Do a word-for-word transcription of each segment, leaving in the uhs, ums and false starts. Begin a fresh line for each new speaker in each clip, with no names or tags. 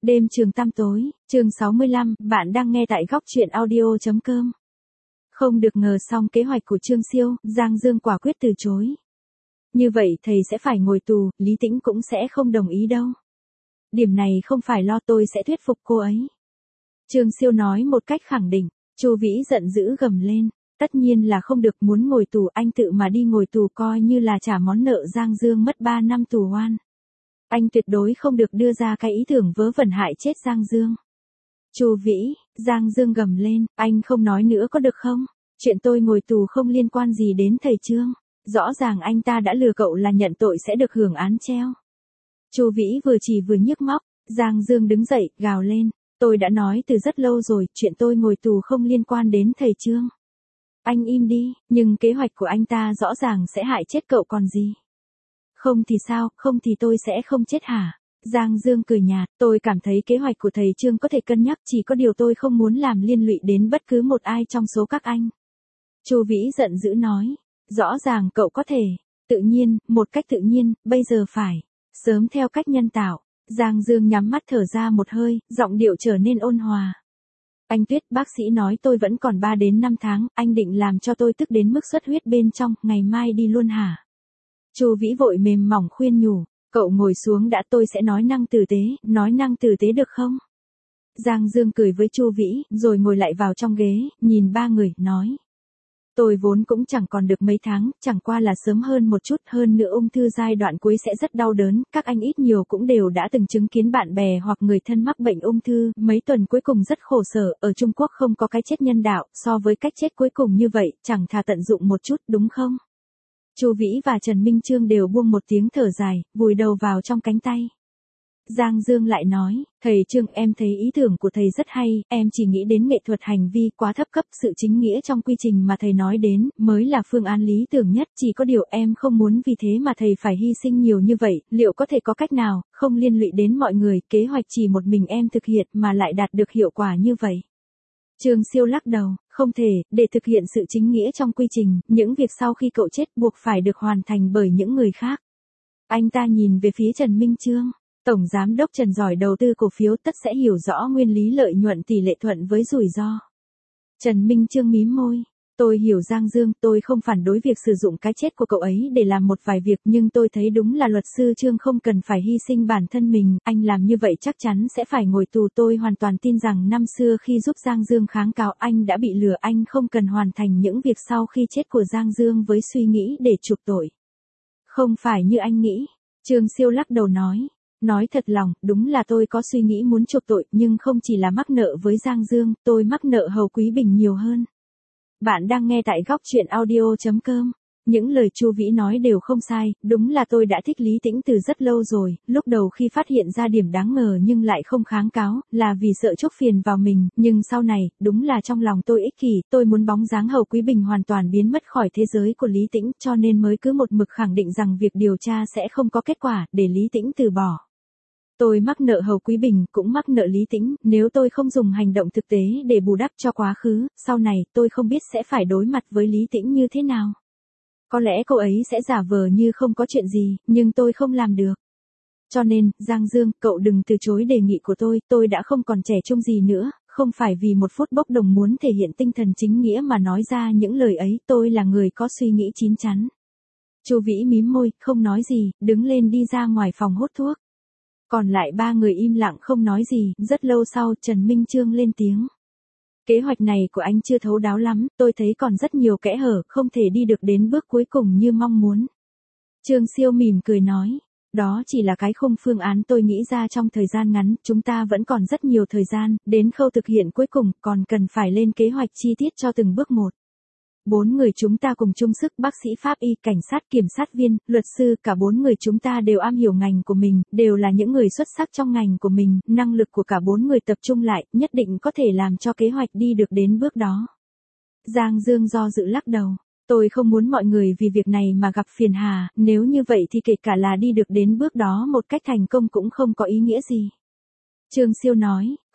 Đêm trường tăm tối, chương sáu mươi lăm, bạn đang nghe tại góc truyện audio chấm com. Không được ngờ xong kế hoạch của Trương Siêu, Giang Dương quả quyết từ chối. Như vậy thầy sẽ phải ngồi tù, Lý Tĩnh cũng sẽ không đồng ý đâu. Điểm này không phải lo, tôi sẽ thuyết phục cô ấy. Trương Siêu nói một cách khẳng định. Chu Vĩ giận dữ gầm lên. Tất nhiên là không được, muốn ngồi tù anh tự mà đi ngồi tù coi như là trả món nợ Giang Dương mất ba năm tù oan. Anh tuyệt đối không được đưa ra cái ý tưởng vớ vẩn hại chết Giang Dương. Chu Vĩ, Giang Dương gầm lên, anh không nói nữa có được không? Chuyện tôi ngồi tù không liên quan gì đến thầy Trương. Rõ ràng anh ta đã lừa cậu là nhận tội sẽ được hưởng án treo. Chu Vĩ vừa chỉ vừa nhức móc, Giang Dương đứng dậy, gào lên. Tôi đã nói từ rất lâu rồi, chuyện tôi ngồi tù không liên quan đến thầy Trương. Anh im đi, nhưng kế hoạch của anh ta rõ ràng sẽ hại chết cậu còn gì. Không thì sao, không thì tôi sẽ không chết hả? Giang Dương cười nhạt, tôi cảm thấy kế hoạch của thầy Trương có thể cân nhắc, chỉ có điều tôi không muốn làm liên lụy đến bất cứ một ai trong số các anh. Chu Vĩ giận dữ nói, rõ ràng cậu có thể, tự nhiên, một cách tự nhiên, bây giờ phải, sớm theo cách nhân tạo. Giang Dương nhắm mắt thở ra một hơi, giọng điệu trở nên ôn hòa. Anh Tuyết, bác sĩ nói tôi vẫn còn ba đến năm tháng, anh định làm cho tôi tức đến mức xuất huyết bên trong, ngày mai đi luôn hả? Chu Vĩ vội mềm mỏng khuyên nhủ, cậu ngồi xuống đã, tôi sẽ nói năng tử tế, nói năng tử tế được không? Giang Dương cười với Chu Vĩ, rồi ngồi lại vào trong ghế, nhìn ba người, nói. Tôi vốn cũng chẳng còn được mấy tháng, chẳng qua là sớm hơn một chút, hơn nữa ung thư giai đoạn cuối sẽ rất đau đớn, các anh ít nhiều cũng đều đã từng chứng kiến bạn bè hoặc người thân mắc bệnh ung thư, mấy tuần cuối cùng rất khổ sở, ở Trung Quốc không có cái chết nhân đạo, so với cách chết cuối cùng như vậy, chẳng thà tận dụng một chút, đúng không? Chu Vĩ và Trần Minh Chương đều buông một tiếng thở dài, vùi đầu vào trong cánh tay. Giang Dương lại nói, thầy Trương, em thấy ý tưởng của thầy rất hay, em chỉ nghĩ đến nghệ thuật hành vi quá thấp cấp, sự chính nghĩa trong quy trình mà thầy nói đến, mới là phương án lý tưởng nhất, chỉ có điều em không muốn vì thế mà thầy phải hy sinh nhiều như vậy, liệu có thể có cách nào, không liên lụy đến mọi người, kế hoạch chỉ một mình em thực hiện mà lại đạt được hiệu quả như vậy. Trương Siêu lắc đầu, không thể, để thực hiện sự chính nghĩa trong quy trình, những việc sau khi cậu chết buộc phải được hoàn thành bởi những người khác. Anh ta nhìn về phía Trần Minh Chương. Tổng Giám đốc Trần giỏi đầu tư cổ phiếu tất sẽ hiểu rõ nguyên lý lợi nhuận tỷ lệ thuận với rủi ro. Trần Minh Chương mím môi. Tôi hiểu Giang Dương, tôi không phản đối việc sử dụng cái chết của cậu ấy để làm một vài việc, nhưng tôi thấy đúng là luật sư Trương không cần phải hy sinh bản thân mình, anh làm như vậy chắc chắn sẽ phải ngồi tù. Tôi hoàn toàn tin rằng năm xưa khi giúp Giang Dương kháng cáo anh đã bị lừa, anh không cần hoàn thành những việc sau khi chết của Giang Dương với suy nghĩ để chuộc tội. Không phải như anh nghĩ. Trương Siêu lắc đầu nói. Nói thật lòng, đúng là tôi có suy nghĩ muốn chuộc tội, nhưng không chỉ là mắc nợ với Giang Dương, tôi mắc nợ Hầu Quý Bình nhiều hơn. Bạn đang nghe tại góc truyện audio chấm com. Những lời Chu Vĩ nói đều không sai, đúng là tôi đã thích Lý Tĩnh từ rất lâu rồi, lúc đầu khi phát hiện ra điểm đáng ngờ nhưng lại không kháng cáo, là vì sợ chuốc phiền vào mình, nhưng sau này, đúng là trong lòng tôi ích kỷ, tôi muốn bóng dáng Hầu Quý Bình hoàn toàn biến mất khỏi thế giới của Lý Tĩnh, cho nên mới cứ một mực khẳng định rằng việc điều tra sẽ không có kết quả, để Lý Tĩnh từ bỏ. Tôi mắc nợ Hầu Quý Bình, cũng mắc nợ Lý Tĩnh, nếu tôi không dùng hành động thực tế để bù đắp cho quá khứ, sau này tôi không biết sẽ phải đối mặt với Lý Tĩnh như thế nào. Có lẽ cô ấy sẽ giả vờ như không có chuyện gì, nhưng tôi không làm được. Cho nên, Giang Dương, cậu đừng từ chối đề nghị của tôi, tôi đã không còn trẻ trung gì nữa, không phải vì một phút bốc đồng muốn thể hiện tinh thần chính nghĩa mà nói ra những lời ấy, tôi là người có suy nghĩ chín chắn. Chu Vĩ mím môi, không nói gì, đứng lên đi ra ngoài phòng hút thuốc. Còn lại ba người im lặng không nói gì, rất lâu sau Trần Minh Chương lên tiếng. Kế hoạch này của anh chưa thấu đáo lắm, tôi thấy còn rất nhiều kẽ hở, không thể đi được đến bước cuối cùng như mong muốn. Trương Siêu mỉm cười nói, đó chỉ là cái khung phương án tôi nghĩ ra trong thời gian ngắn, chúng ta vẫn còn rất nhiều thời gian, đến khâu thực hiện cuối cùng, còn cần phải lên kế hoạch chi tiết cho từng bước một. Bốn người chúng ta cùng chung sức, bác sĩ pháp y, cảnh sát, kiểm sát viên, luật sư, cả bốn người chúng ta đều am hiểu ngành của mình, đều là những người xuất sắc trong ngành của mình, năng lực của cả bốn người tập trung lại, nhất định có thể làm cho kế hoạch đi được đến bước đó. Giang Dương do dự lắc đầu, tôi không muốn mọi người vì việc này mà gặp phiền hà, nếu như vậy thì kể cả là đi được đến bước đó một cách thành công cũng không có ý nghĩa gì. Trương Siêu nói,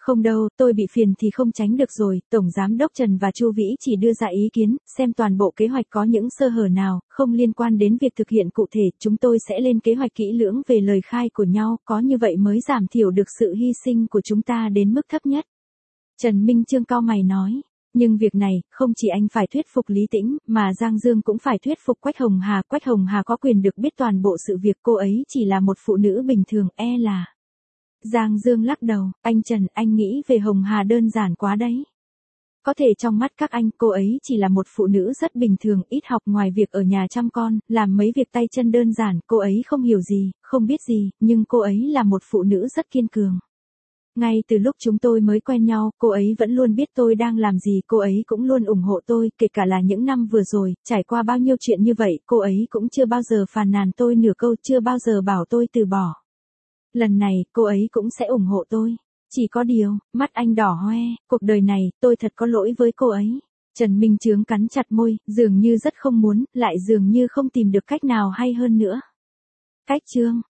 Không đâu, tôi bị phiền thì không tránh được rồi, Tổng Giám đốc Trần và Chu Vĩ chỉ đưa ra ý kiến, xem toàn bộ kế hoạch có những sơ hở nào, không liên quan đến việc thực hiện cụ thể, chúng tôi sẽ lên kế hoạch kỹ lưỡng về lời khai của nhau, có như vậy mới giảm thiểu được sự hy sinh của chúng ta đến mức thấp nhất. Trần Minh Chương cau mày nói. Nhưng việc này, không chỉ anh phải thuyết phục Lý Tĩnh, mà Giang Dương cũng phải thuyết phục Quách Hồng Hà. Quách Hồng Hà có quyền được biết toàn bộ sự việc, cô ấy chỉ là một phụ nữ bình thường, e là... Giang Dương lắc đầu, anh Trần, anh nghĩ về Hồng Hà đơn giản quá đấy. Có thể trong mắt các anh, cô ấy chỉ là một phụ nữ rất bình thường, ít học, ngoài việc ở nhà chăm con, làm mấy việc tay chân đơn giản, cô ấy không hiểu gì, không biết gì, nhưng cô ấy là một phụ nữ rất kiên cường. Ngay từ lúc chúng tôi mới quen nhau, cô ấy vẫn luôn biết tôi đang làm gì, cô ấy cũng luôn ủng hộ tôi, kể cả là những năm vừa rồi, trải qua bao nhiêu chuyện như vậy, cô ấy cũng chưa bao giờ phàn nàn tôi nửa câu, chưa bao giờ bảo tôi từ bỏ. Lần này, cô ấy cũng sẽ ủng hộ tôi. Chỉ có điều, mắt anh đỏ hoe, cuộc đời này, tôi thật có lỗi với cô ấy. Trần Minh Chướng cắn chặt môi, dường như rất không muốn, lại dường như không tìm được cách nào hay hơn nữa. Cách chương